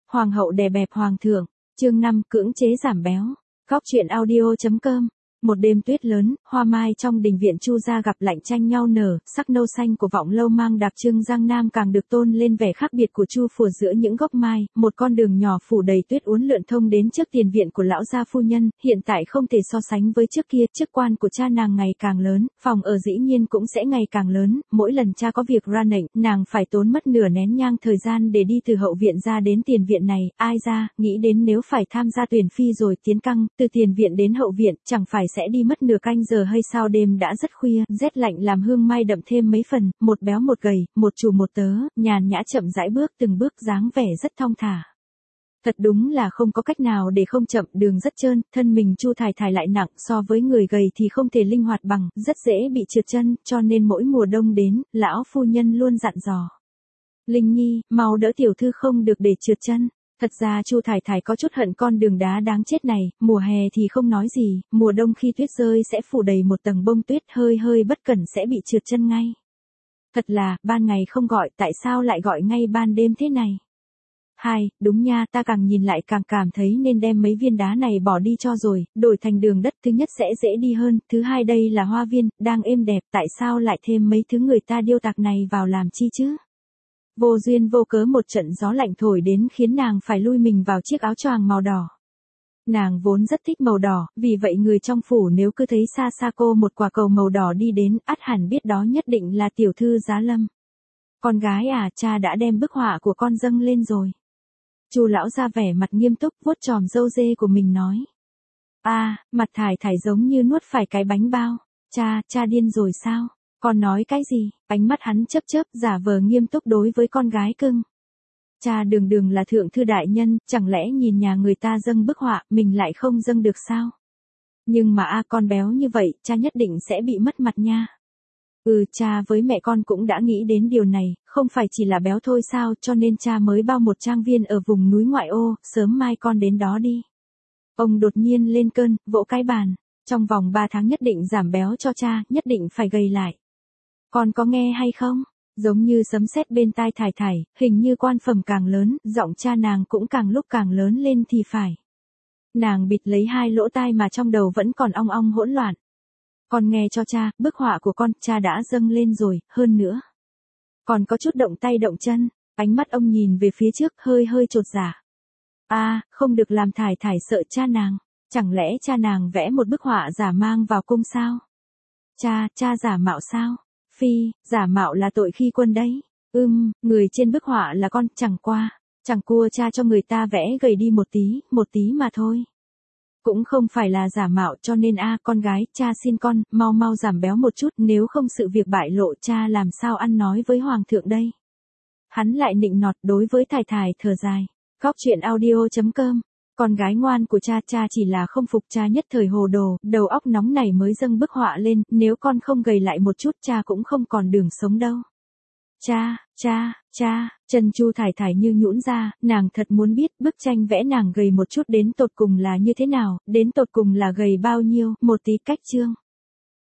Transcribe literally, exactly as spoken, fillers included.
Hoàng hậu đè bẹp hoàng thượng, chương năm cưỡng chế giảm béo. Góc truyện audio chấm com. Một đêm tuyết lớn, hoa mai trong đình viện Chu gia gặp lạnh tranh nhau nở, sắc nâu xanh của Vọng Lâu mang đặc trưng Giang Nam càng được tôn lên vẻ khác biệt của Chu phủ. Giữa những gốc mai, một con đường nhỏ phủ đầy tuyết uốn lượn thông đến trước tiền viện của lão gia phu nhân, hiện tại không thể so sánh với trước kia. Chức quan của cha nàng ngày càng lớn, phòng ở dĩ nhiên cũng sẽ ngày càng lớn, mỗi lần cha có việc ra lệnh, nàng phải tốn mất nửa nén nhang thời gian để đi từ hậu viện ra đến tiền viện này. Ai ra, nghĩ đến nếu phải tham gia tuyển phi rồi tiến căng, từ tiền viện đến hậu viện, chẳng phải sẽ đi mất nửa canh giờ hay sao? Đêm đã rất khuya, rét lạnh làm hương mai đậm thêm mấy phần, một béo một gầy, một trù một tớ, nhàn nhã chậm rãi bước từng bước, dáng vẻ rất thong thả. Thật đúng là không có cách nào để không chậm, đường rất trơn, thân mình Chu Thải Thải lại nặng, so với người gầy thì không thể linh hoạt bằng, rất dễ bị trượt chân, cho nên mỗi mùa đông đến, lão phu nhân luôn dặn dò. Linh Nhi, mau đỡ tiểu thư không được để trượt chân. Thật ra Chu Thải Thải có chút hận con đường đá đáng chết này, mùa hè thì không nói gì, mùa đông khi tuyết rơi sẽ phủ đầy một tầng bông tuyết, hơi hơi bất cẩn sẽ bị trượt chân ngay. Thật là, ban ngày không gọi, tại sao lại gọi ngay ban đêm thế này? Hai, đúng nha, ta càng nhìn lại càng cảm thấy nên đem mấy viên đá này bỏ đi cho rồi, đổi thành đường đất, thứ nhất sẽ dễ đi hơn, thứ hai đây là hoa viên, đang êm đẹp, tại sao lại thêm mấy thứ người ta điêu tạc này vào làm chi chứ? Vô duyên vô cớ một trận gió lạnh thổi đến khiến nàng phải lui mình vào chiếc áo choàng màu đỏ. Nàng vốn rất thích màu đỏ, vì vậy người trong phủ nếu cứ thấy xa xa cô một quả cầu màu đỏ đi đến, ắt hẳn biết đó nhất định là tiểu thư Giá Lâm. Con gái à, cha đã đem bức họa của con dâng lên rồi. Chu lão ra vẻ mặt nghiêm túc, vuốt chòm râu dê của mình nói. A, à, mặt Thải Thải giống như nuốt phải cái bánh bao. Cha, cha điên rồi sao? Con nói cái gì? Ánh mắt hắn chớp chớp, giả vờ nghiêm túc đối với con gái cưng. Cha đường đường là thượng thư đại nhân, chẳng lẽ nhìn nhà người ta dâng bức họa, mình lại không dâng được sao? Nhưng mà a à, con béo như vậy, cha nhất định sẽ bị mất mặt nha. Ừ, cha với mẹ con cũng đã nghĩ đến điều này, không phải chỉ là béo thôi sao, cho nên cha mới bao một trang viên ở vùng núi ngoại ô, sớm mai con đến đó đi. Ông đột nhiên lên cơn, vỗ cái bàn, trong vòng ba tháng nhất định giảm béo cho cha, nhất định phải gầy lại. Con có nghe hay không? Giống như sấm sét bên tai Thải Thải, hình như quan phẩm càng lớn, giọng cha nàng cũng càng lúc càng lớn lên thì phải. Nàng bịt lấy hai lỗ tai mà trong đầu vẫn còn ong ong hỗn loạn. Con nghe cho cha, bức họa của con, cha đã dâng lên rồi, hơn nữa. Còn có chút động tay động chân, ánh mắt ông nhìn về phía trước hơi hơi chột dạ. A, à, không được làm Thải Thải sợ cha nàng, chẳng lẽ cha nàng vẽ một bức họa giả mang vào cung sao? Cha, cha giả mạo sao? Phi, giả mạo là tội khi quân đấy. Ưm, người trên bức họa là con, chẳng qua, chẳng cua cha cho người ta vẽ gầy đi một tí, một tí mà thôi. Cũng không phải là giả mạo, cho nên a à, con gái, cha xin con, mau mau giảm béo một chút, nếu không sự việc bại lộ cha làm sao ăn nói với hoàng thượng đây. Hắn lại nịnh nọt đối với Thải Thải thở dài. Góc truyện audio chấm com. Con gái ngoan của cha, cha chỉ là không phục, cha nhất thời hồ đồ, đầu óc nóng này mới dâng bức họa lên, nếu con không gầy lại một chút cha cũng không còn đường sống đâu. Cha, cha, cha, chân Chu Thải Thải như nhũn ra, nàng thật muốn biết bức tranh vẽ nàng gầy một chút đến tột cùng là như thế nào, đến tột cùng là gầy bao nhiêu, một tí cách chương.